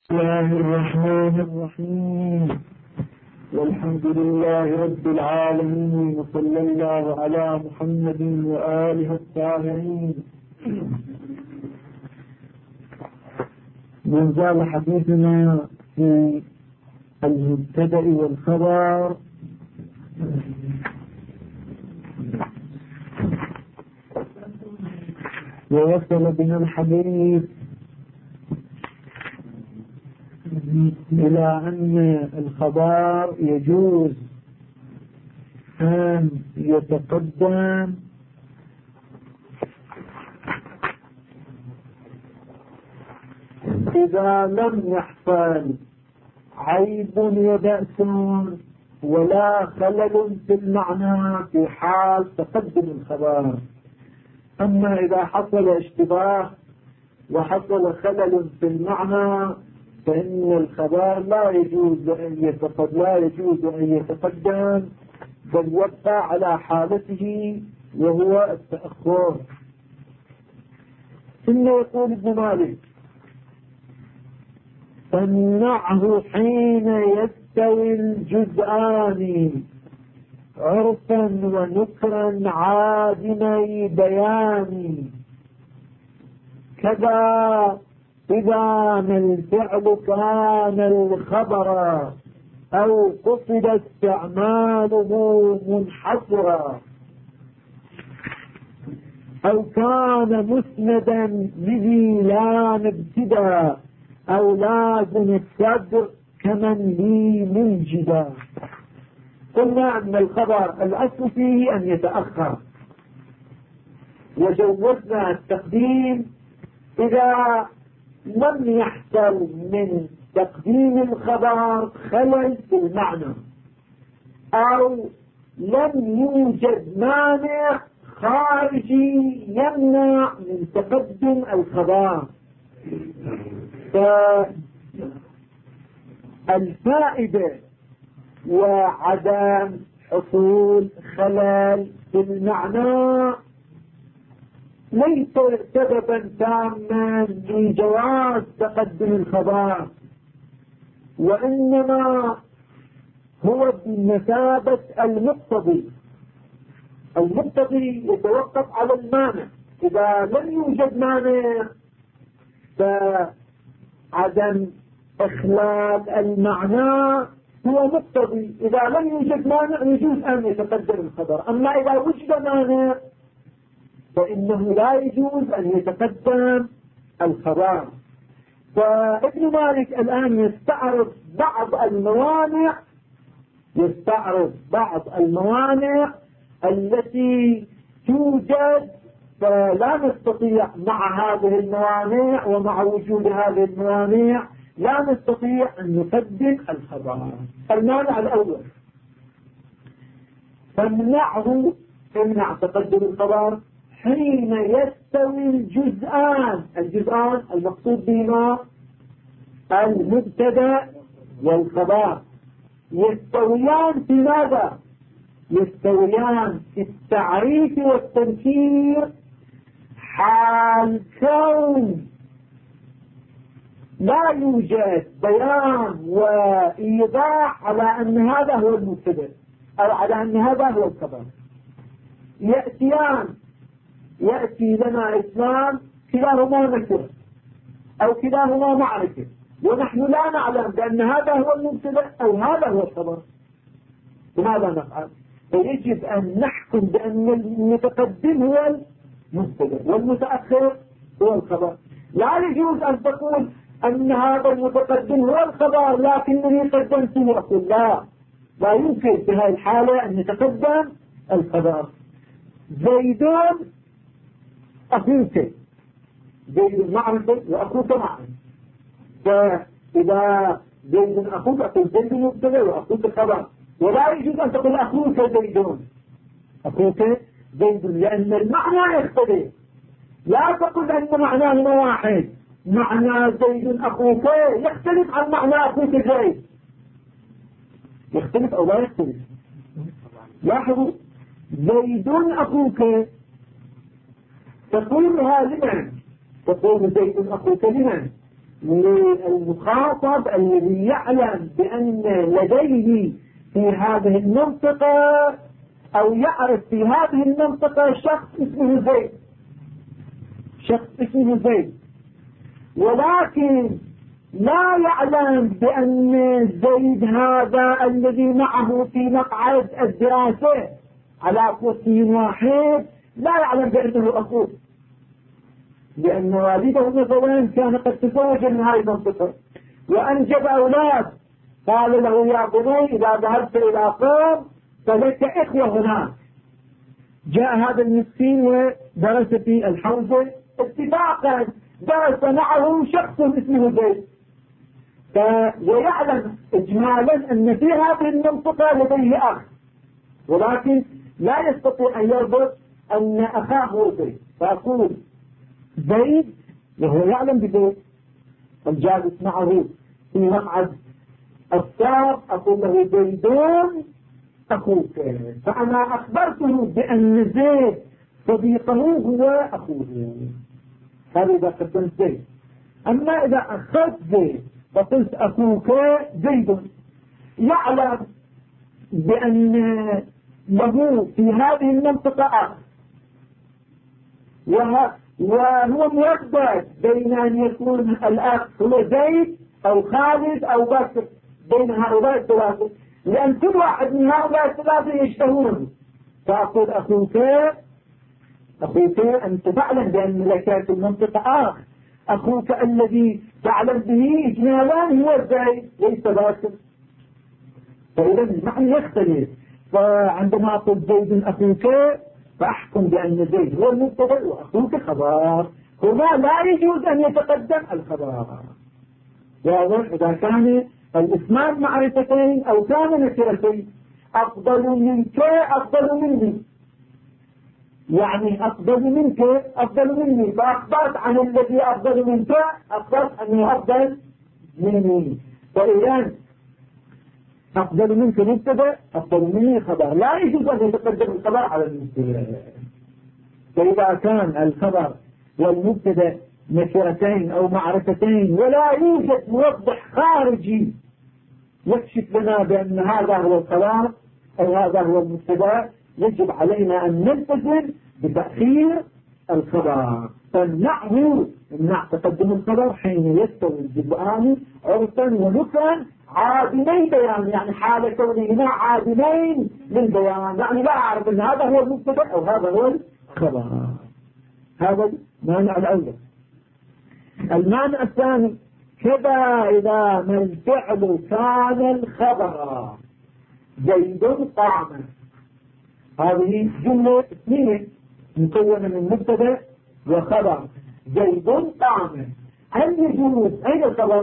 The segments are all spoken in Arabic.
الله الرحمن الرحيم. والحمد لله رب العالمين، وصلى الله على محمد وآله الطاهرين. ما زال حديثنا في المبتدأ والخبر، ووصل بنا الحديث إلى أن الخبر يجوز أن يتقدم إذا لم يحصل عيب وبأس ولا خلل في المعنى في حال تقدم الخبر. أما إذا حصل اشتباه وحصل خلل في المعنى فإن الخبر لا يجوز أن يتقدم، بل يبقى على حالته وهو التأخر. ثم يقول ابن مالك: فامنعه حين يستوي الجزءان عرفا ونكرا عادمي بيان، كذا إذا ما الفعل كان الخبر أو قصد استعماله منحصرا، أو كان مسندا به لا ابتدى، أو لازم الصدر كمن لي منجدا. قلنا أن الخبر الأصل فيه أن يتأخر، وجوزنا التقديم إذا لم يحصل من تقديم الخبر خلل في المعنى، أو لم يوجد مانع خارجي يمنع من تقدم الخبر. فالفائدة وعدم حصول خلل في المعنى ليس سببا تاما لجواز تقدم الخبر، وإنما هو بمثابة المقتضي يتوقف على المانع. إذا لم يوجد مانع فعدم إخلال المعنى هو مقتضي. إذا لم يوجد مانع يجوز أن يتقدم الخبر. أما إذا وجد مانع فإنه لا يجوز أن يتقدم الخبر. فابن مالك الآن يستعرض بعض الموانع التي توجد، فلا نستطيع مع هذه الموانع ومع وجود هذه الموانع لا نستطيع أن نقدم الخبر. المانع الأول: امنع تقدم الخبر حين يستوي الجزءان المقصود بهما المبتدأ والخبر. يستويان في ماذا؟ يستويان في التعريف والتنكير حال كون لا يوجد بيان وإيضاح على أن هذا هو المبتدأ أو على أن هذا هو الخبر. يأتي لنا إسلام كلاهما نكرة أو كلاهما معرفة، ونحن لا نعلم بأن هذا هو المبتدأ أو هذا هو الخبر. وماذا نفعل؟ فيجب أن نحكم بأن المتقدم هو المبتدأ والمتأخر هو الخبر. لا يجوز أن تقول أن هذا المتقدم هو الخبر لكنني قدمته، أقول لا يمكن في هذه الحالة أن يتقدم الخبر. زيد أخوك، زيد معرفة وأخوك معرفة، فإذا زيد أخوك أقول زيد مبتدأ وأخوك خبر. ولا يجوز أن تقول أخوك زيد لأن المعنى يختلف. لا تقول أن معناهما واحد، معنى زيد أخوك يختلف عن معنى أخوك زيد. يختلف أو لا يختلف؟ لاحظوا: زيد أخوك تقولها لمن؟ تقول زيد أخوك لمن؟ للمخاطب الذي يعلم بأن لديه في هذه المنطقة أو يعرف في هذه المنطقة شخص اسمه زيد، شخص اسمه زيد، ولكن لا يعلم بأن زيد هذا الذي معه في مقعد الدراسة على كرسي واحد لا يعلم بأنه أخوه، لأن والده مثلا كان قد تزوج من هذه المنطقة وأنجب أولاد، قال له يا بني إذا ذهبت إلى قوم فلك إخوة هناك. جاء هذا المسكين ودرس في الحوزة، اتفاقا درس معه شخص اسمه زيد، ويعلم إجمالا أن في هذه المنطقة لديه أخ، ولكن لا يستطيع أن يربط أن أخاه زيد، فأقول زيد وهو يعلم بزيد الجالس معه في مقعد السار، أقول له زيدون أخوك، فأنا أخبرته بأن زيد صديقه هو أخوه، هذا إذا قدمت زيد. أما إذا أخذت زيد فقلت أخوك زيد، يعلم بأن له في هذه المنطقة أخ، وهو مردد بين أن يكون الأخ هو زيد أو خالد أو بكر، بين هؤلاء الثلاثة، لأن كل واحد من هؤلاء الثلاثة يشتهونه، فأقول أخوك أنت تعلم بأن لك في المنطقة أخ، أخوك الذي تعلم به إجمالا هو زيد ليس بكر، فإذا المعنى يختلف. فعندما أقول زيد أخوك فأحكم بأن زيد هو المبتدأ وأخوك خبر، هنا لا يجوز أن يتقدم الخبر، واضح؟ إذا كان الاسمان معرفتين أو كان نكرتين، أفضل منك أفضل مني، يعني أفضل منك أفضل مني، فأخبرت عن الذي أفضل منك أخبرت أنه أفضل مني، فإذا أفضل منك مبتدأ أفضل مني خبر، لا يجوز أن يتقدم الخبر على المبتدأ. فإذا كان الخبر والمبتدأ نكرتين أو معرفتين ولا يوجد موضح خارجي يكشف لنا بأن هذا هو الخبر أو هذا هو المبتدأ، يجب علينا أن نلتزم بتأخير الخبر، فنمنع تقدم الخبر حين يستوي الجزءان عرفا ونفا عادمين بيان، يعني حال كونهما عادمين للبيان، يعني لا أعرف أن هذا هو المبتدأ أو هذا هو الخبر. هذا المانع الأول. المانع الثاني كذا إذا ما الفعل كان الخبر زيد قام، هذه جملة اسمية مكونة من مبتدأ وخبر، زيد قام، هل يجوز أين الخبر؟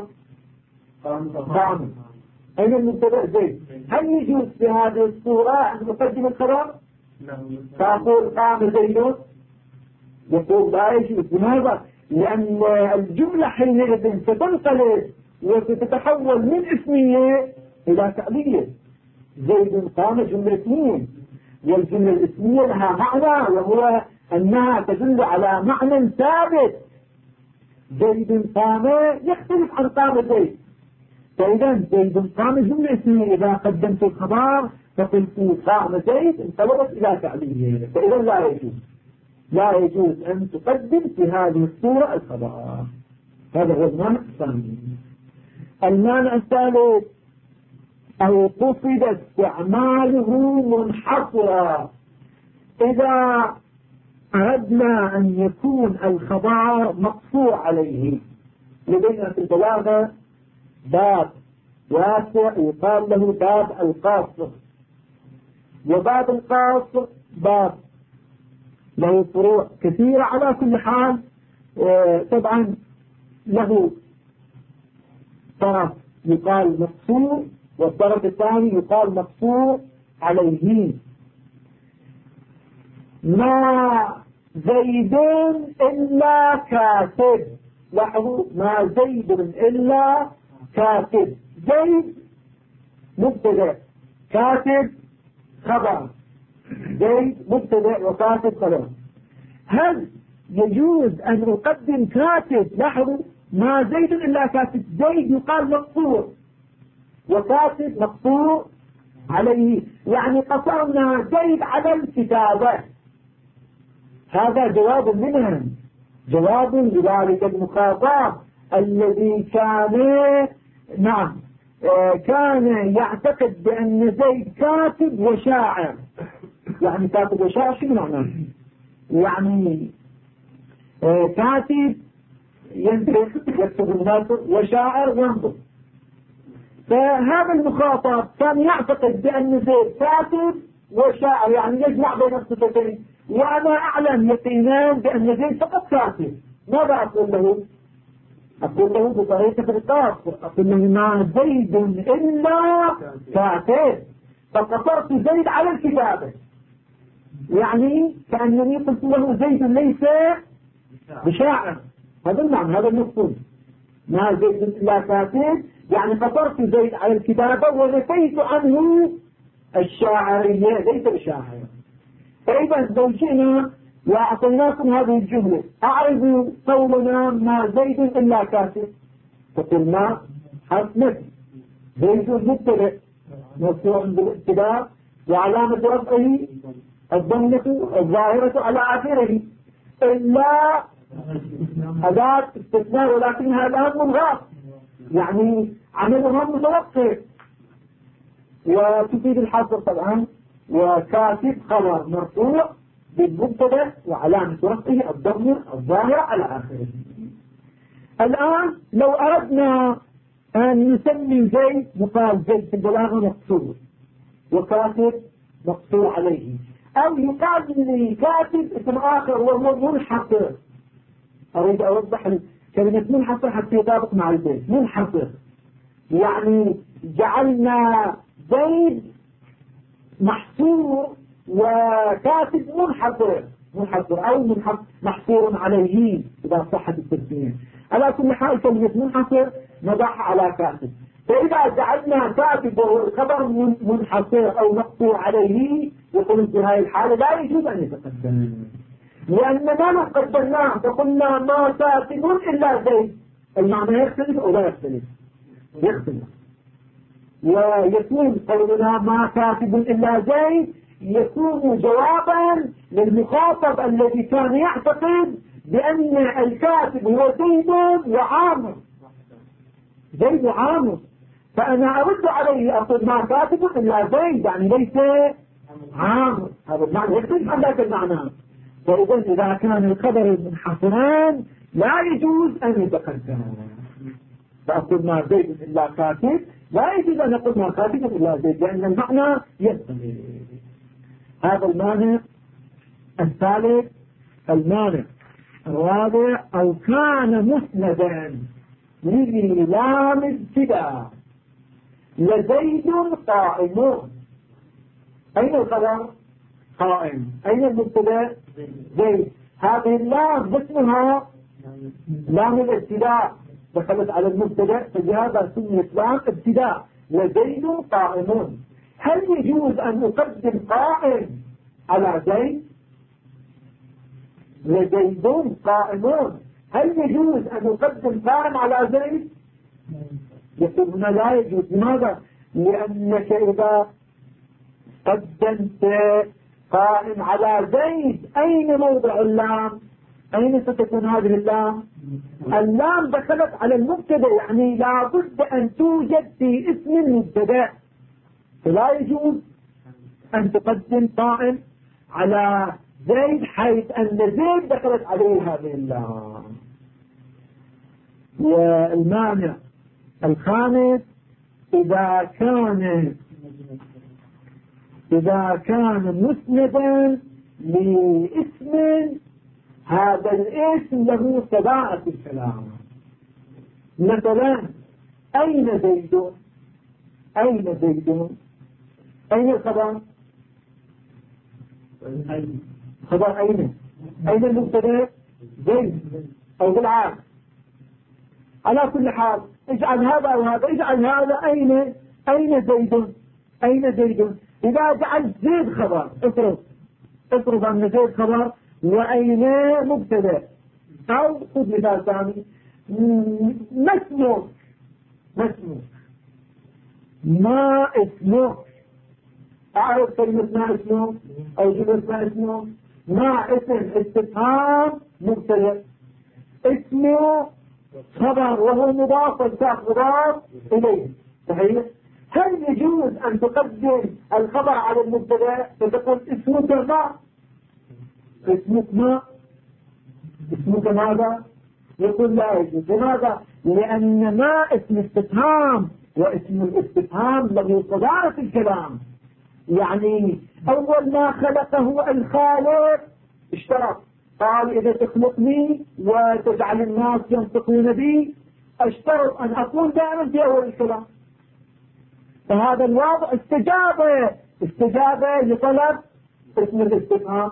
قام. أين المبتدأ زيد؟ هل يجوز في هذه الصورة أن نقدم الخبر؟ فأقول قام زيد؟ يقول لا يجوز. لماذا؟ لأن الجملة حينئذ ستنقلب وستتحول من اسمية إلى فعلية. زيد قام جملة اسمية، والجملة الاسمية لها معنى وهو أنها تدل على معنى ثابت. زيد قام يختلف عن قام زيد، فإذا زيد قام جملة اسمية، إذا قدمت الخبر فقلت قام زيد انقلبت إلى فعلية، فإذا لا يجوز أن تقدم في هذه الصورة الخبر. هذا هو المانع الثاني. المانع الثالث أو قصد استعماله منحصرا، إذا أردنا أن يكون الخبر مقصور عليه. لدينا في البلاغة باب واسع يقال له باب القاصر، وباب القاصر باب له فروع كثيرة. على كل حال طبعا له طرف يقال مقصور والطرف الثاني يقال مقصور عليه. ما زيد إلا كاتب، لاحظوا ما زيد إلا كاتب، زيد مبتدأ كاتب خبر، زيد مبتدأ وكاتب خبر. هل يجوز أن أقدم كاتب؟ لاحظوا ما زيد إلا كاتب. زيد يقال مقصور وكاتب مقصور عليه، يعني قصرنا زيد على الكتابة. هذا جواب منهم، جواب لذلك المخاطب الذي كان كان يعتقد بأن زيد كاتب وشاعر. يعني كاتب وشاعر شو معناه؟ يعني كاتب يكتب الناصر وشاعر ينظر. فهذا المخاطب كان يعتقد بأن زيد كاتب وشاعر، يعني يجمع بين الصفتين. وأنا أعلم يقينا بأن زيد فقط كاتب. ماذا أقول له؟ أقول له بطريقة القاف، أقول له ما زيد إلا كاتب، فقصرت زيد على الكتابة. يعني كأنني قلت له زيد ليس بشاعر. هذا المعنى، هذا المقصود. ما زيد إلا كاتب، يعني قصرت زيد على الكتابة ونفيت عنه الشاعرية، ليس بشاعر. فإذا لو جئنا وأعطيناكم هذه الجملة، أعرضوا قولنا ما زيد إلا كاتب، فقلنا حرف نفي. زيد مبتدأ مرفوع بالابتداء وعلامة رفعه الضمة الظاهرة على آخره، إلا أداة استثناء ولكنها الآن ملغاة، يعني عملها متوقف وتفيد الحصر طبعا. وكاتب خبر مرفوع بالمبتدا وعلامة رفعه الضمة الظاهرة على آخره. الآن لو أردنا أن نسمي زيد، نقال زيد في البلاغة مقصور وكاتب مقصور عليه، أو يقال لكاتب اسم آخر وهو منحصر. أريد أوضح كلمة منحصر حتى يطابق مع البيت. منحصر يعني جعلنا زيد محصور وكاتب منحصر أو محصور عليه إذا صحت التسمية. على كل حال كلمة منحصر نضعها على كاتب. فإذا جعلنا كاتب وهو الخبر منحصر أو مقصور عليه، يقول في هذه الحالة لا يجوز أن يتقدم، لأننا ما قدرناه فقلنا ما كاتب إلا زيد. المعنى يختلف أو لا يختلف؟ يختلف. ويكون قولنا ما كاتب إلا زيد يكون جوابا للمخاطب الذي كان يعتقد بأن الكاتب هو زيد وعامر، زيد وعامر. فأنا أرد عليه أقول ما كاتب إلا زيد، يعني ليس عامر. هذا المعنى يختلف عن ذاك المعنى. فإذا إذا كان الخبر منحصران لا يجوز أن يتقدم. فأقول ما زيد إلا كاتب، لا يجوز أن أقول ما كاتب إلا زيد، لأن المعنى يختلف. هذا المانع الثالث. المانع الرابع أو كان مسندا للام ابتداء لزيد قائم. أين الخبر؟ قائم. أين المبتدا؟ زيد. هذه اللام اسمها لام الابتداء، دخلت على المبتدا فلهذا سميت لام ابتداء. لزيد قائم. هل يجوز أن أقدم قائم على زيد؟ لزيد قائم، هل يجوز أن أقدم قائم على زيد؟ يقول هنا لا يجوز. لماذا؟ لأنك إذا قدمت قائم على زيد أين موضع اللام؟ أين ستكون هذه اللام؟ اللام دخلت على المبتدا، يعني لا بد أن توجد في اسم المبتدا، فلا يجوز أن تقدم قائم على زيد حيث أن زيد دخلت عليه هذه اللام. والمانع الخامس إذا كان مسندا لاسم هذا الاسم له تباعة الكلام. مثلا أين زيد؟ أين زيد؟ أين الخبر؟ خبر أين؟ أين المبتدا؟ زيد أو بالعكس. على كل حال اجعل هذا أو هذا، اجعل هذا أين زيد؟ أين زيد؟ إذا جعل زيد خبر، افرض أن زيد خبر وأين مبتدا، أو خذ مثال ثاني ما اسمك؟ ما اسمك؟ أعرف كلمة ما اسمه أو جملة ما اسمه. ما اسم استفهام مبتدأ، اسمه خبر وهو مضاف والكاف مضاف إليه. صحيح؟ هل يجوز أن تقدم الخبر على المبتدأ فتقول اسمك ما؟ اسمك ما؟ اسمك ماذا؟ يقول لا يجوز. لماذا؟ لأن ما اسم استفهام، واسم الاستفهام له صدارة الكلام. يعني أول ما خلقه الخالق اشترط، قال إذا تخلقني وتجعل الناس ينطقون بي اشترط أن أكون دائما في أول الكلام. فهذا الوضع استجاب لطلب اسم الاستفهام.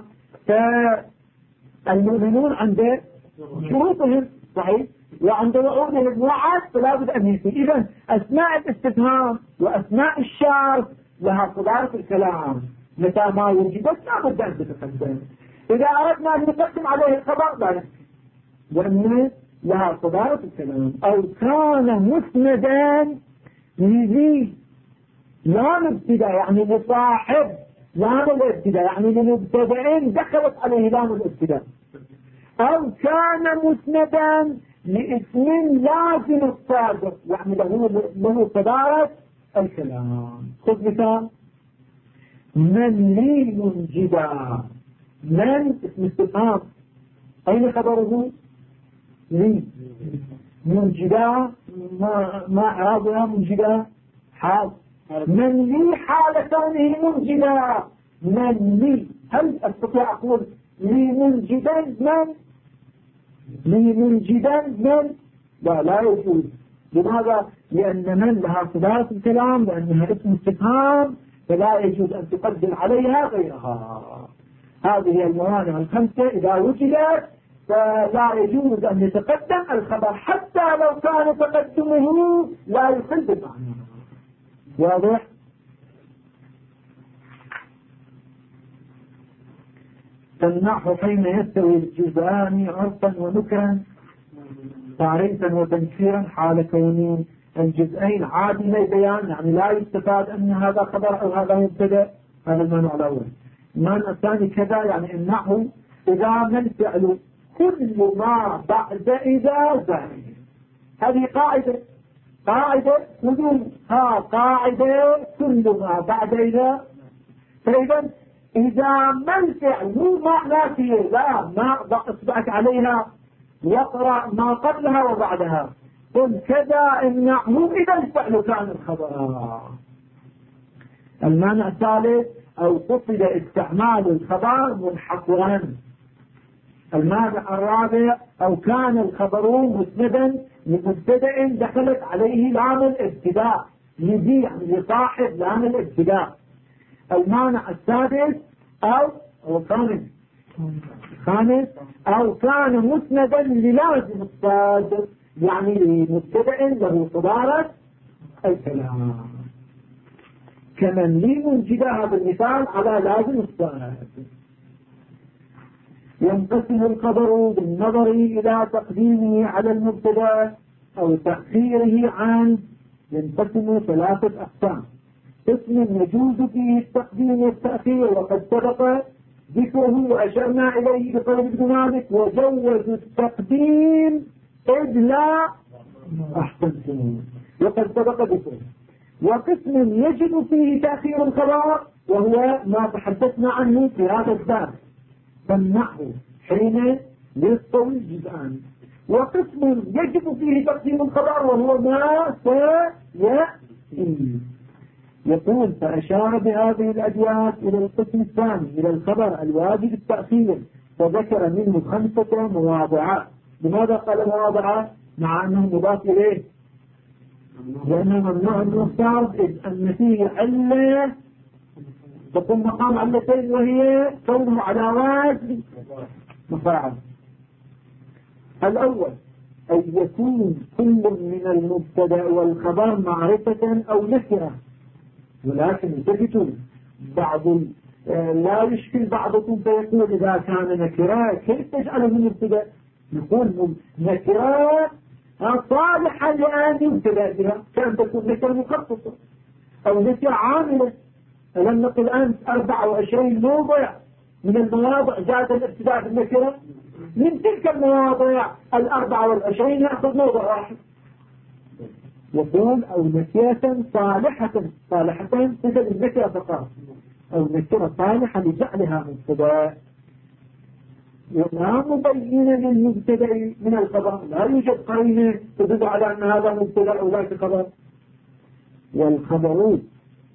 فالمؤمنون عند شروطهم صحيح وعند وعودهم وعد فلا بد أن يكون. إذن أسماء الاستفهام وأسماء الشرط لها صدارة الكلام، متى ما وجدت لا بد أن تتقدم. إذا أردنا أن نقدم عليه الخبر لا يمكن، لأن لها صدارة الكلام. أو كان مسندا لذي لام ابتداء يعني لصاحب لام الابتداء يعني للمبتدئين دخلت عليه لام الابتداء. أو كان مسندا لاسم لازم الصادق يعني له صدارة الكلام. خذ مثال: من لي منجدا. من اسم استفهام، أين خبره؟ لي. منجدا ما إعرابها؟ منجدا حال. من لي حال كونه منجدا. من لي، هل أستطيع أقول لي منجدا من؟ لي منجدا من؟ لا يجوز. لماذا؟ لأن من لها صدارة الكلام، لأنها اسم استفهام فلا يجوز أن تقدم عليها غيرها. هذه الموانع الخمسة إذا وجدت فلا يجوز أن يتقدم الخبر حتى لو كان تقدمه لا يخل بالمعنى. واضح؟ فالنحو حين يستوي الجزءان عرفا ونكرا تعريفا وتنكيرا حال كون الجزئين عادمي بيان، يعني لا يستفاد أن هذا خبر أو هذا مبتدأ. هذا المعنى الأول. المعنى الثاني كذا، يعني النحو إذا ما الفعل كل ما بعد إذا زائد. هذه قاعدة قاعدة كل ما بعد إذا. فإذا إذا ما الفعل مو معنى فيه لا ما أصبعت عليها يقرأ ما قبلها وبعدها. قل كذا النحو إذا الفعل كان الخبر. المعنى الثالث أو قصد استعمال الخبر ملحقا. المعنى الرابع أو كان الخبر مسندا لمبتدأ دخلت عليه لام الابتداء يجي لصاحب لام الابتداء. المعنى السادس أو خامس أو كان مسندا للازم الصادق يعني لمبتدأ له صدارة الكلام. كمن لي منجدا هذا المثال على لازم الصادق. ينقسم الخبر بالنظر إلى تقديمه على المبتدأ أو تأخيره عنه. ينقسم ثلاثة أقسام: قسم يجوز فيه التقديم والتأخير وقد سبق ذكره وأشرنا إليه بقول ابن مالك وجوز التقديم إذ لا أحسنتم وقد سبق ذكره. وقسم يجب فيه تأخير الخبر وهو ما تحدثنا عنه في هذا الباب، فالنحو حين يستوي الجزءان. وقسم يجب فيه تقديم الخبر وهو ما سيأتي. يقول فأشار بهذه الأبيات إلى القسم الثاني إلى الخبر الواجب التأخير فذكر منه 5 مواضعات. لماذا قال مواضعات مع أنه مضاف إليه؟ لأنه ممنوع المفترض إذ أن فيه علة تقوم مقام علتين وهي كونه على وزن مفاعل. الأول أن يكون كل من المبتدأ والخبر معرفة أو نكرة. ولكن التفتوا بعض لا يشكل بعضكم فيقول إذا كان نكرة كيف تجعله مبتدأ؟ نقول نكرة صالحة لأن يبتدأ بها، كأن تكون نكرة مخصصة أو نكرة عاملة. ألم نقل أنت 24 موضع من المواضع جاءت الابتداء بالنكرة؟ من تلك المواضع 24 يأخذ موضع واحد. يقول أو نكرة صالحة، صالحة مثل النكرة فقط، أو نكرة صالحة لجعلها مبتدأ، ولا مبينة للمبتدأ من الخبر، لا يوجد قرينة تدل على أن هذا مبتدأ أو ذاك خبر. والخبر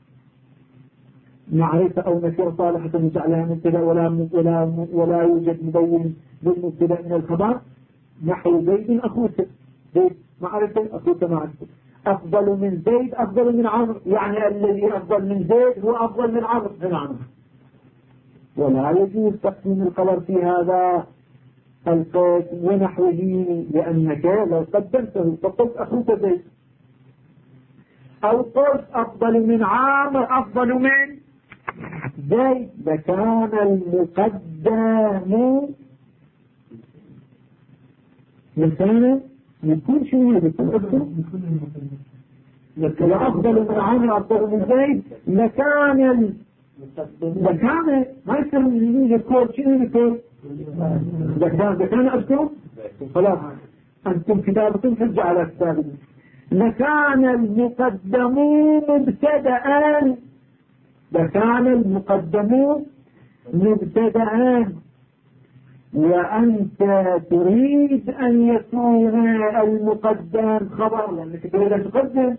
معرفة أو نكرة صالحة لجعلها مبتدأ ولا يوجد مبين للمبتدأ من الخبر. نحو زيد أخوك، زيد معرفة أخوك معرفة. أفضل من زيد أفضل من عمرو، يعني الذي أفضل من زيد هو أفضل من عمرو بن عمرو. ولا يجوز تقسيم الخبر في هذا القسم ونحوه، لأنك لو قدمته فقلت أخوك زيد، أو قلت أفضل من عامر أفضل من زيد، لكان المقدم لكان يكون شنو يكون لكن أفضل من عامر أفضل من زيد، لكان ما يصير يذكر شنو يذكر لكان أذكر خلاص أنتم كتابكم حجة على كتابكم. لكان المقدمون مبتدأ، لكان المقدمون مبتدأ، وأنت تريد أن يكون المقدم خبر، لأنك تريد أن تقدم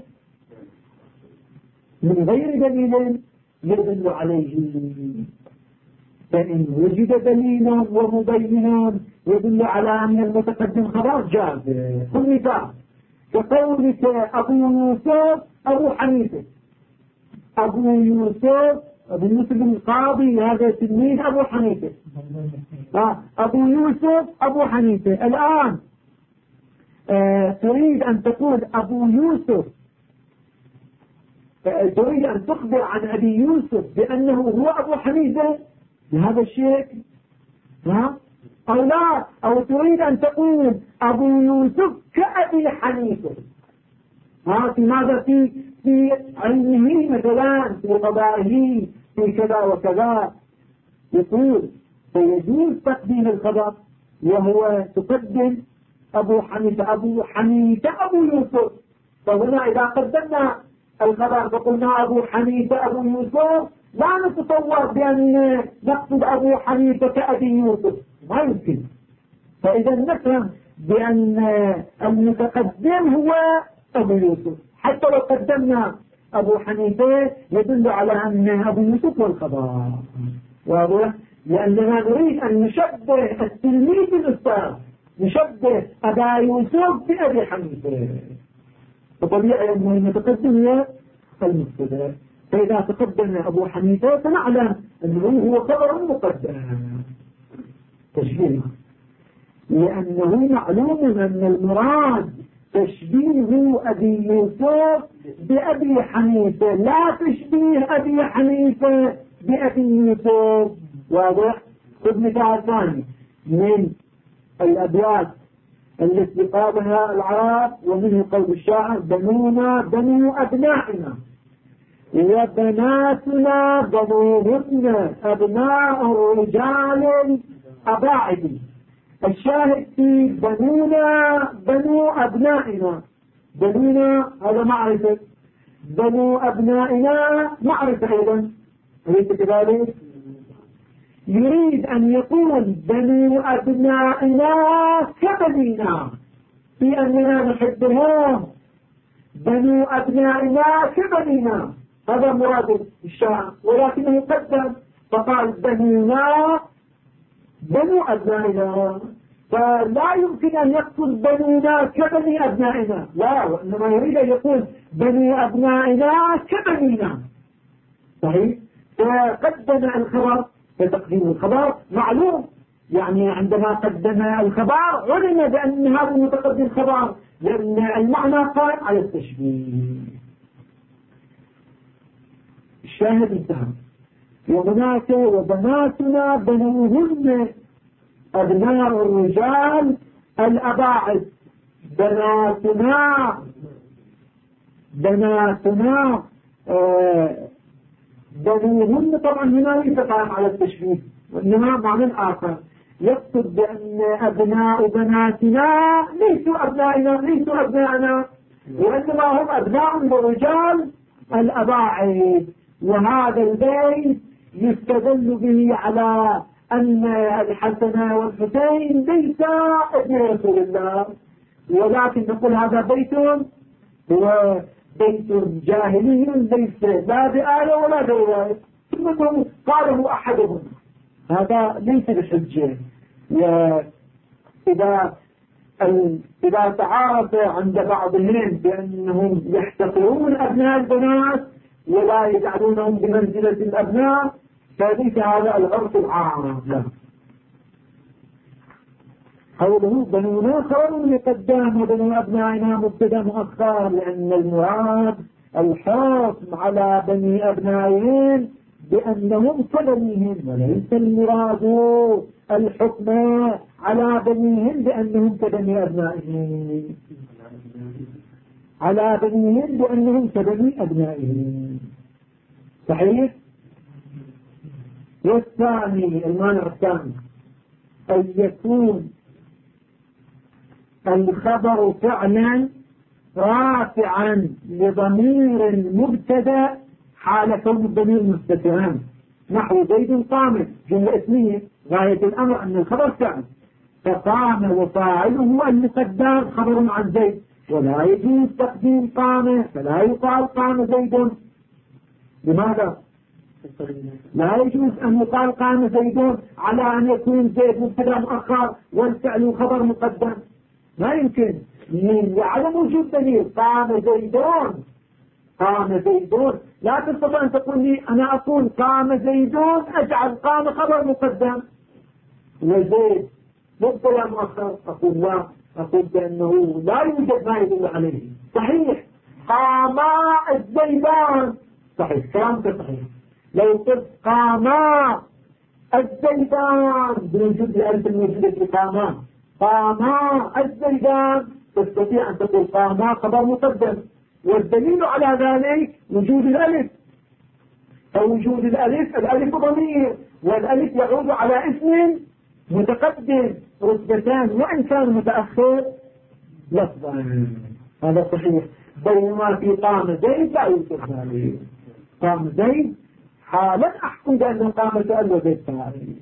من غير دليل يدل عليه. فإن وجد دليلا ومبينا يدل على أن المتقدم خبر جاز. كل مثال كقولك أبو يوسف أبو حنيفة، أبو يوسف القاضي هذا تلميذ أبو حنيفة، أبو يوسف أبو حنيفة. الآن تريد أن تقول أبو يوسف، تريد أن تخبر عن أبي يوسف بأنه هو أبو حنيفة بهذا الشيء، أو لا، أو تريد أن تقول أبو يوسف كأبي حنيفة، في ماذا في علمه مثلا، في قضائه، في كذا وكذا. يقول فيجوز تقديم الخبر، وهو تقدم أبو حنيفة أبو يوسف. فهنا إذا قدمنا الخبر فقلنا أبو حنيفة أبو يوسف، لا نتصور بأن نقصد أبو حنيفة كأبي يوسف، ما يمكن. فإذا نفهم بأن المتقدم هو أبو يوسف، حتى لو قدمنا أبو حنيفة يدل على أن أبو يوسف هو الخبر. واضح؟ لأننا نريد أن نشبه التلميذ بالأستاذ، نشبه أبا يوسف بأبي حنيفة، فطبيعي أنه المتقدم هو المبتدأ. فإذا تقدمنا أبو حنيفة فنعلم أنه هو خبر مقدم تشبيه، لأنه معلوم أن المراد تشبيه أبي يوسف بأبي حنيفة، لا تشبيه أبي حنيفة بأبي يوسف. واضح؟ خذ مثال ثاني من الأبيات التي قالها العرب ومنه قول الشاعر: بنونا بنو أبنائنا وبناتنا بنوهن أبناء الرجال الأباعد. الشاهد في بنونا بنو أبنائنا، بنونا هذا معرفة، بنو أبنائنا معرفة أيضا، أليس كذلك؟ يريد أن يقول بنو أبنائنا كبنينا في أننا نحبهم، بنو أبنائنا كبنينا، هذا مراد الشاعر، ولكنه قدم فقال بنينا بنو أبنائنا، فلا يمكن أن يقصد بنينا كبني أبنائنا، لا، وإنما يريد أن يقول بني أبنائنا كبنينا. صحيح؟ فقدم الخبر، فتقديم الخبر معلوم، يعني عندما قدم الخبر علم بأن هذا المتقدم خبر، لأن المعنى قائم على التشبيه. الشاهد انتهى. وهناك وبناتنا بنوهن أبناء الرجال الأباعد، بناتنا بنوهن، طبعا هنا ليس قائم على التشبيه وإنما معنى آخر، يقصد بأن أبناء بناتنا ليسوا أبنائنا ليسوا أبنائنا، وإنما هم أبناء للرجال الأباعد. وهذا البيت يستدل به على أن الحسن والحسين ليسا ابن رسول الله، ولكن نقول هذا بيت هو بيت جاهلي ليس لا بآية ولا برواية، ثم قاله أحدهم، هذا ليس بحجة. إذا تعارف عند بعضهم بأنهم يحتقرون أبناء البنات ولا يجعلونهم بمنزلة الأبناء، فليس هذا العرف العام له. قوله بنونا خبر مقدم وبنو أبنائنا مبتدا مؤخر، لأن المراد الحكم على بني أبنائهم بأنهم كبنيهم، وليس المراد الحكم على بنيهم بأنهم كبني أبنائهم، على بنيهم بأنهم كبني أبنائهم. صحيح؟ والثاني المانع الثاني أن يكون الخبر فعلا رافعا لضمير المبتدا حال كون الضمير مستترا، نحو زيد قام، جملة اسمية غاية الأمر أن الخبر فعل، فقام وفاعله المقدر خبر عن زيد، ولا يجوز تقديم قام، فلا يقال قام زيد. لماذا؟ لا يجوز أن يقال قام زيد على أن يكون زيد مبتدا مؤخر والفعل خبر مقدم، ما يمكن، لعدم وجود دليل. قام زيدون، قام زيدون، لا تستطيع أن تقول لي أنا أقول قام زيدون أجعل قام خبر مقدم وزيد مبتدا مؤخر، أقول لا، أقول بأنه لا يوجد ما يدل عليه. صحيح قاما الزيدان، صحيح كلامك صحيح، لو قلت قاما الزيدان بوجود الألف الموجودة في قاما، قاما الزيدان، تستطيع أن تقول قاما خبر مقدم، والدليل على ذلك وجود الألف، فوجود الألف ضمير، والألف يعود على اسم متقدم رتبتان وإن كان متأخر لفظا. هذا صحيح، بينما في قام زيد لا يوجد ذلك، قام زيد حالا أحكم بأنه قام سؤال وزيد فاعل،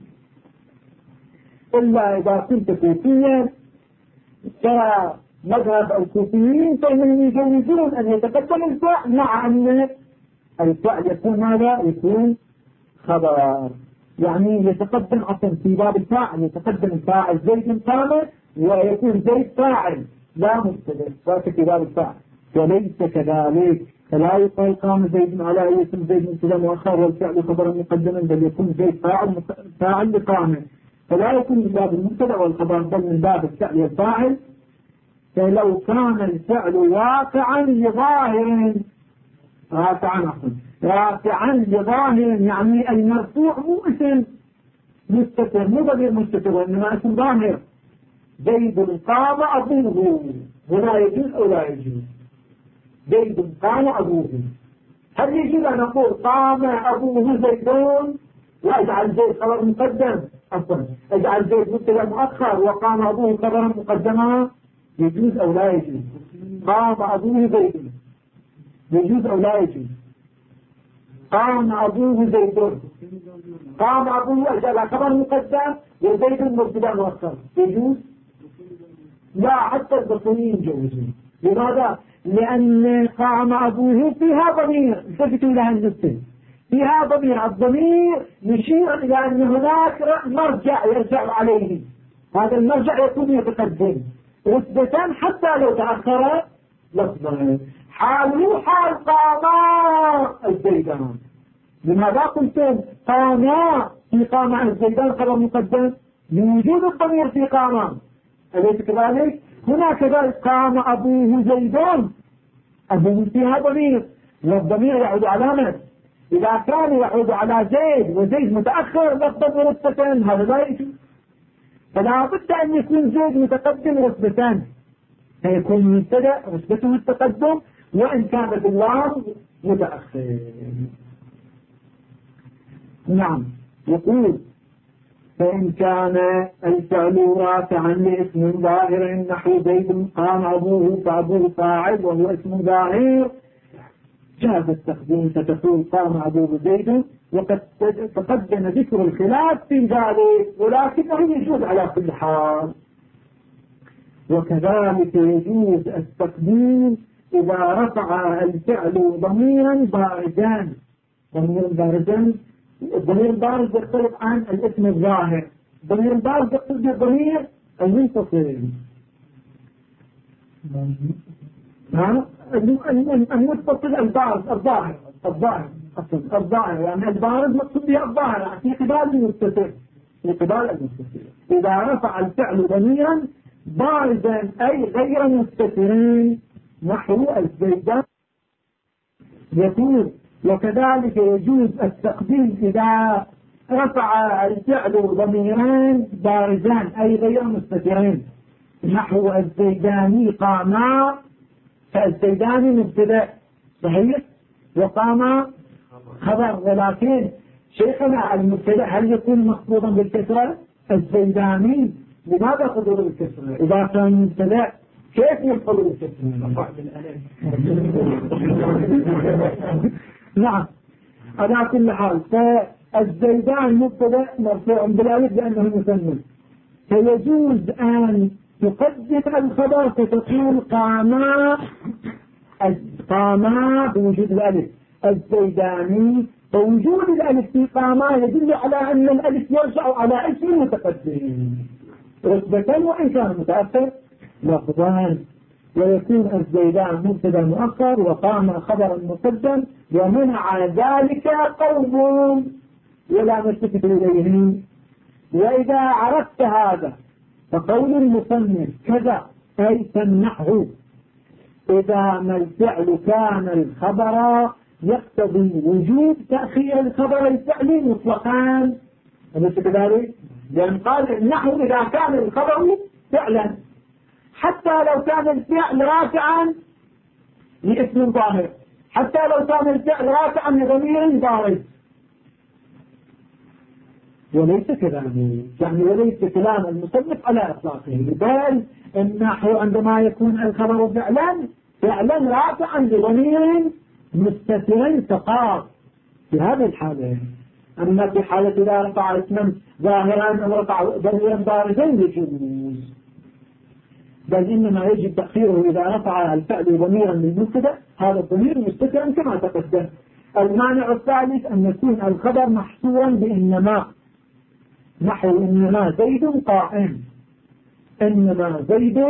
إلا إذا كنت كوفيا كمذهب الكوفيين فإنهم يجوزون أن يتقدم الفعل مع أن الفعل يكون ماذا؟ يكون خبر، يعني يتقدم أصلا في باب الفاعل يتقدم الفاعل زيد قام ويكون زيد فاعل لا مبتدأ، ذاك في باب الفاعل، وليس كذلك، فلا يقال قام زيد على اسم زيد مبتدا مؤخر والفعل خبرا مقدما، بل يكون زيد فاعل لقامه، فلا يكون من باب المبتدا والخبر بل من باب الفعل والفاعل. فلو كان الفعل واقعا لظاهر رافعا لظاهر، يعني المرفوع مو اسم مستتر، مو ضمير مستتر وإنما اسم ظاهر، زيد قام أبوه، هنا يجوز أو لا يجوز؟ زيد قام أبوه، هل يجوز أن نقول قام أبوه زيدون وأجعل زيد خبر مقدم، أصلا أجعل زيد مبتدا مؤخر وقام أبوه خبرا مقدما، يجوز أو لا يجوز؟ قام أبوه زيد يجوز أو لا يجوز؟ قام أبوه زيد، قام أبوه أجعل خبر مقدم وزيد مبتدا مؤخر، يجوز؟ لا، حتى البصريين يجوزون. لماذا؟ لأن قام أبوه فيها ضمير، التفتوا لها النصف، فيها ضمير، الضمير يشير إلى أن هناك مرجع يرجع عليه، هذا المرجع يكون يتقدم رتبة حتى لو تأخر لفظا، حاله حال قاما الزيدان. لماذا قلتم قاما في قاما الزيدان خبر مقدم لوجود الضمير في قاما، أليس كذلك؟ هنا كذلك قام أبوه زيدان، أبوه فيها ضمير، والضمير يعود على من؟ إذا كان يعود على زيد وزيد متأخر لفظا ورتبة هذا لا يجوز، فلا بد أن يكون زيد متقدم رتبتان، فيكون مبتدأ رتبته التقدم وإن كان باللام متأخر. نعم. يقول فإن كان الفعل رافعا لاسم ظاهر نحو زيد قام أبوه فأبوه فاعل وهو اسم ظاهر جاز التقديم فتقول قام أبوه زيد، وقد تقدم ذكر الخلاف في ذلك ولكنه يجوز على كل حال. وكذلك يجوز التقديم إذا رفع الفعل ضميرا بارزا. الضمير البارز يختلف عن الاسم الظاهر. الضمير البارز يقصد بالضمير المنفصل. المتصل البارز الظاهر يعني البارز مقصود به الظاهر في قبال المتصل. إذا رفع الفعل ضميرا بارزا أي غير مستترين نحو الزيدان. يقول وكذلك يجوز التقديم إذا رفع الفعل ضميران بارزان أي غير مستترين نحو الزيداني قاما، فالزيداني مبتدأ صحيح وقام خبر، ولكن شيخنا المبتدأ هل يكون مخفوضا بالكسرة؟ الزيداني لماذا خذوا بالكسرة؟ إذا كان مبتدأ كيف يخذوا بالكسرة؟ نعم. على كل حال فالزيدان مبتدأ مرفوع بالالف لأنه مثنى، فيجوز أن تقدم الخبر فتقول قاما بوجود الالف الزيداني، فوجود الالف في قاما يدل على أن الالف يرجع على اسم متقدم رتبة وإن كان متأخر لفظان، ويكون الزيدان مبتدا مؤخر وقام خبرا مقدم ومنع ذلك قوم ولا نلتفت إليهم. وإذا عرفت هذا فقول المصنف كذا أي تمنحه إذا ما الفعل كان الخبر يقتضي وجود تأخير الخبر الفعلي مطلقا، أليس كذلك؟ لأن قال النحو إذا كان الخبر فعلا حتى لو كان الفعل رافعا لاسم ظاهر، حتى لو كان الفعل رافعا لضمير بارز، وليس كذلك يعني وليس كلام المصنف على إطلاقه، بل النحو عندما يكون الخبر فعلا رافعا لضمير مستتر فقط في هذه الحالة. أما في حالة إذا رفع اسما ظاهرا أو رفع ضميرا بارزا يجوز، بل إنما يجب تأخيره إذا رفع الفعل ضميرا للمبتدأ هذا الضمير مستترا كما تقدم. المانع الثالث أن يكون الخبر محصورا بإنما، نحو إنما زيد قائم، إنما زيد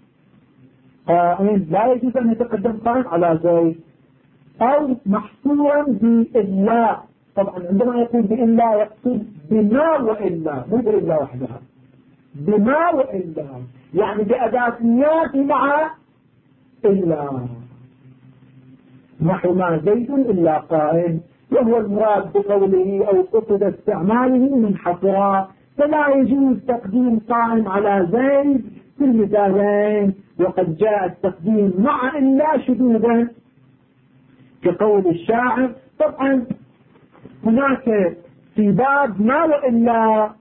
قائم لا يجوز أن يتقدم قائم على زيد، أو محصورا بإلا. طبعا عندما يقول بإلا يقصد بما وإلا مو بإلا وحدها، بما وإلا يعني بأداة النيات مع إلا، نحو ما زيد إلا قائم، وهو المراد بقوله أو قصد استعماله منحصرا، فلا يجوز تقديم قائم على زيد في المثالين، وقد جاء التقديم مع إلا شذوذا كقول الشاعر. طبعا هناك في باب ما وإلا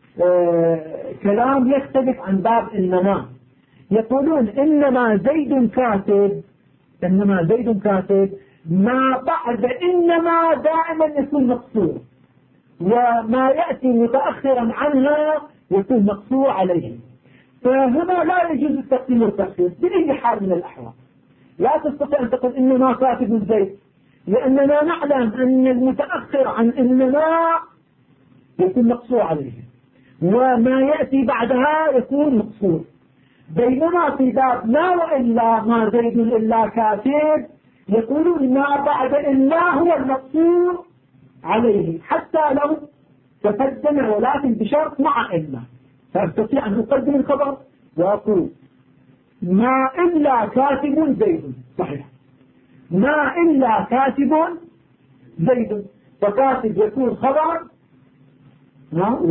كلام يختلف عن باب إنما، يقولون إنما زيد كاتب، إنما زيد كاتب ما بعد إنما دائما يكون مقصور، وما يأتي متأخرا عنها يكون مقصور عليه، فهنا لا يجوز التقديم والتأخير بأي حال من الأحوال. لا تستطيع أن تقول إنما كاتب زيد، لأننا نعلم أن المتأخر عن إنما يكون مقصور عليه وما يأتي بعدها يكون مقصور، بينما في باب ما وإلا ما زيد إلا كاتب يقولون ما بعد إلا هو المقصور عليه حتى لو تقدم، ولكن بشرط مع إلا، فأستطيع أن أقدم الخبر وأقول ما إلا كاتب زيد صحيح، ما إلا كاتب زيد، فكاتب يكون خبر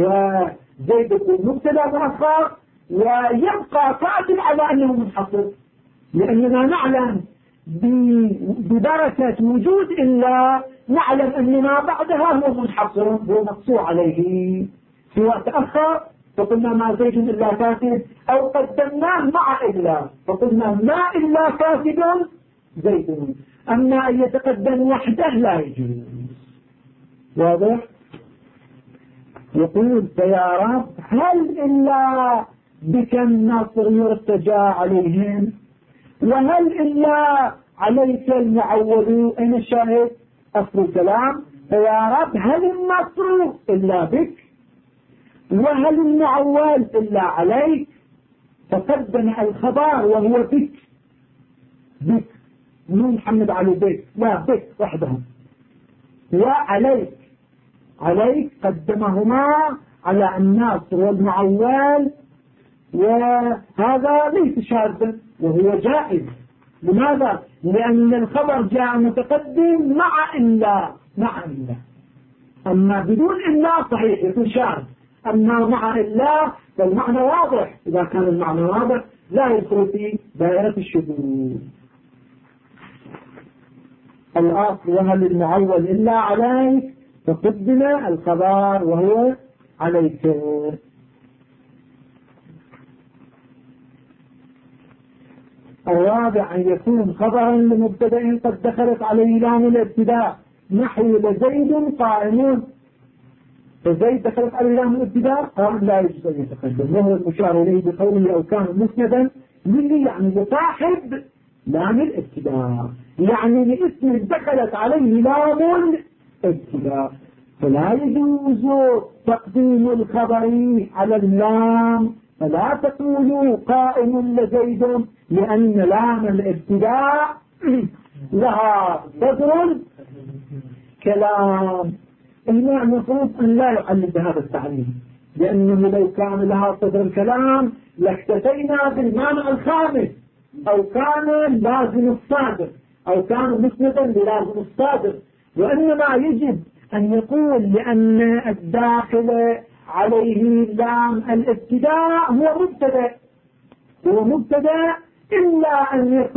وزيد يكون مبتدا مؤخر، ويبقى كاتب على أنه منحصر لأننا نعلم ببركة وجود إلا نعلم أن ما بعدها هو منحصر، هو مقصور عليه، سواء تأخر فقلنا ما زيد إلا كاتب، أو قدمناه مع إلا فقلنا ما إلا كاتب زيد. أما أن يتقدم وحده لا يجوز. واضح؟ يقول فيا رب هل إلا بك النصر يرتجى عليهم، وهل إلا عليك المعول. أين الشاهد؟ أصل الكلام فيا رب هل النصر إلا بك، وهل المعول إلا عليك. فقدم الخبر وهو بك، بك مو محمد علي بك، لا بك وحده، وعليك، عليك قدمهما على الناصر والمعول، وهذا ليس شاذا وهو جائز. لماذا؟ لأن الخبر جاء متقدم مع إلا، مع إلا. أما بدون إلا صحيح يكون شاذ، أما مع إلا فالمعنى واضح. إذا كان المعنى واضح لا يدخل في دائرة الشذوذ. الأصل وهل المعول إلا عليك، فقدم الخبر وهو عليك. الرابع أن يكون خبرا لمبتدأ قد دخلت عليه لام الابتداء، نحو لزيد قائمون. فزيد دخلت عليه لام الابتداء قائم لا يجوز أن يتقدم، وهو المشار إليه بقوله أو كان مسندا للي يعني لصاحب لام الابتداء، يعني لاسم دخلت عليه لام الابتداء. فلا يجوز تقديم الخبر على اللام، فلا تقولوا قائم لزيد، لأن لام الابتداء لها صدر كلام. هنا المفروض أن لا يعلم بهذا التعليم، لأنه لو كان لها صدر الكلام لاكتفينا بالمعنى الخامس، أو كان لازم الصادر، أو كان مسندا بلازم الصادر. وإنما يجب أن يقول لأن الداخل عليه لام الابتداء هو مبتدأ، هو مبتدأ إلا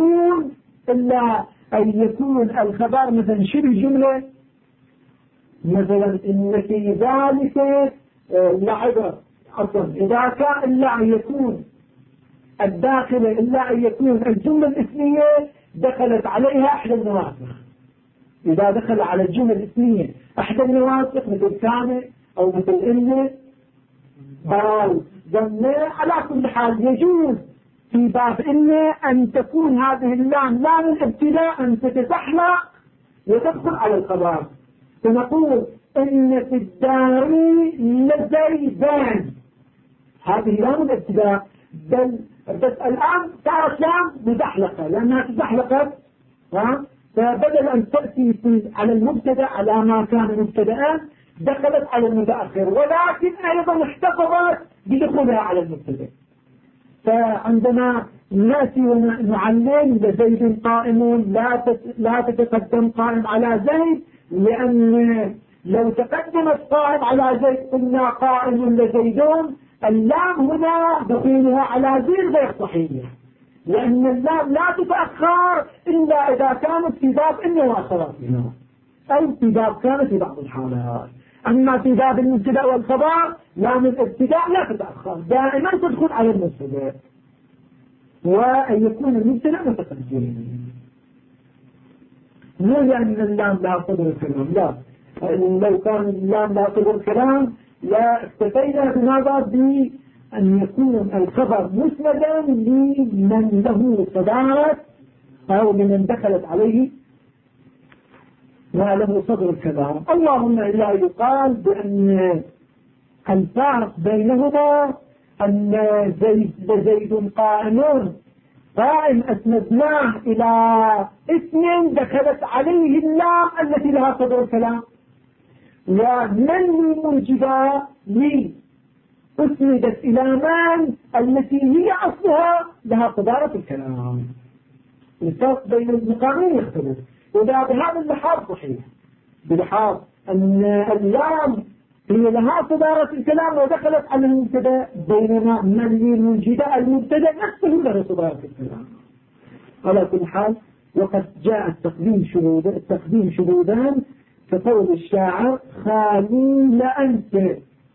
أن يكون الخبر مثلا شبه جملة، مثلا إن في ذلك لعبة. أصلا إذا كان إلا أن يكون الداخل إلا أن يكون الجملة الاسمية دخلت عليها أحد النواسخ. إذا دخل على الجملة الاسمية أحد النواسخ مثل كان أو مثل إن أو ضمن، على كل حال يجوز في باب إن أن تكون هذه اللام لام الابتداء أن تتزحلق وتدخل على الخبر. فنقول إن في الدار لزيدان، هذه لام الابتداء، بس الآن صارت لام مزحلقة لأنها تزحلقت، فبدل أن تأتي على المبتدأ على ما كان مبتدأ دخلت على المتأخر، ولكن أيضا احتفظت بدخولها على المبتدأ. فعندما نأتي ونعلم لزيد قائم لا تتقدم قائم على زيد، لأن لو تقدمت قائم على زيد قلنا قائم لزيدون، اللام هنا دخولها على زيد غير صحيح، لأن اللام لا تتأخر إلا إذا كانت في باب النواصرات أو في باب كانت في بعض الحالات. أما في باب المبتدأ والخبر لام الابتداء لا تتأخر، دائما تدخل على المبتدأ، وأن يكون المبتدأ متقدم. مو لأن اللام لا صدر الكلام، لا، لو كان اللام لا صدر الكلام لا اكتفينا بماذا؟ بأن يكون الخبر مسندا لمن له صدارة أو لمن دخلت عليه ما له صدر الكلام. اللهم إلا يقال بأن الفارق بينهما أن زيد قائم أسندناه إلى اسم دخلت عليه اللام التي لها صدر الكلام، ومن موجبة أسندت إلى من التي هي أصلها لها صدارة الكلام. الفرق بين المقامين يختلف، وده بهذا اللحاظ صحيح، بلحاظ أن اللام هي لها صدارة الكلام ودخلت على المبتدا، بينما من الموجبة المبتدا نفسه له صدارة الكلام. على كل حال وقد جاء التقديم شذوذان كقول الشاعر خالي لأنت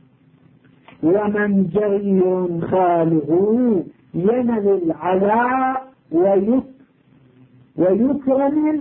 ومن جري خاله ينل العلاء ويكرم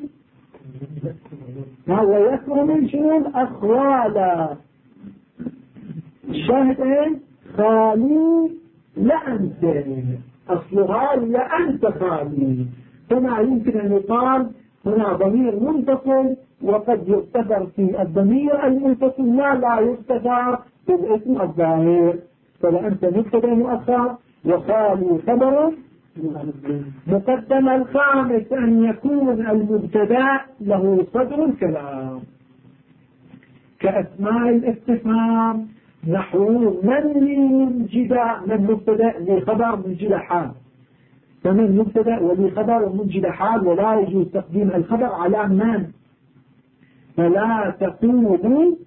شنو الأخوالا. الشاهد ايه؟ خالي لأنت، أصلها لأنت خالي. هنا يمكن أن يقال هنا ضمير منفصل، وقد يعتبر في الضمير المنفصل لا يعتبر في الاسم الظاهر. فلأنت مبتدأ مؤخر وخالي خبر مقدم. الخامس أن يكون المبتدأ له صدر الكلام كأسماء الاستفهام، نحو من جدا، من مبتدأ لخبر من جدا حال، فمن مبتدأ ولي خبر ومن جدا حال، ولا يجوز تقديم الخبر على من. فلا تقولوا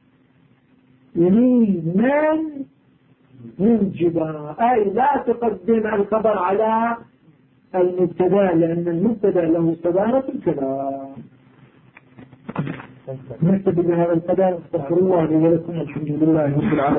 لي من جدا، أي لا تقدم الخبر على المبتدأ، لأن المبتدأ له صدارة الكلام. نكتب بهذا القدر. استغفر الله لي ولكم، الحمد لله رب العالمين.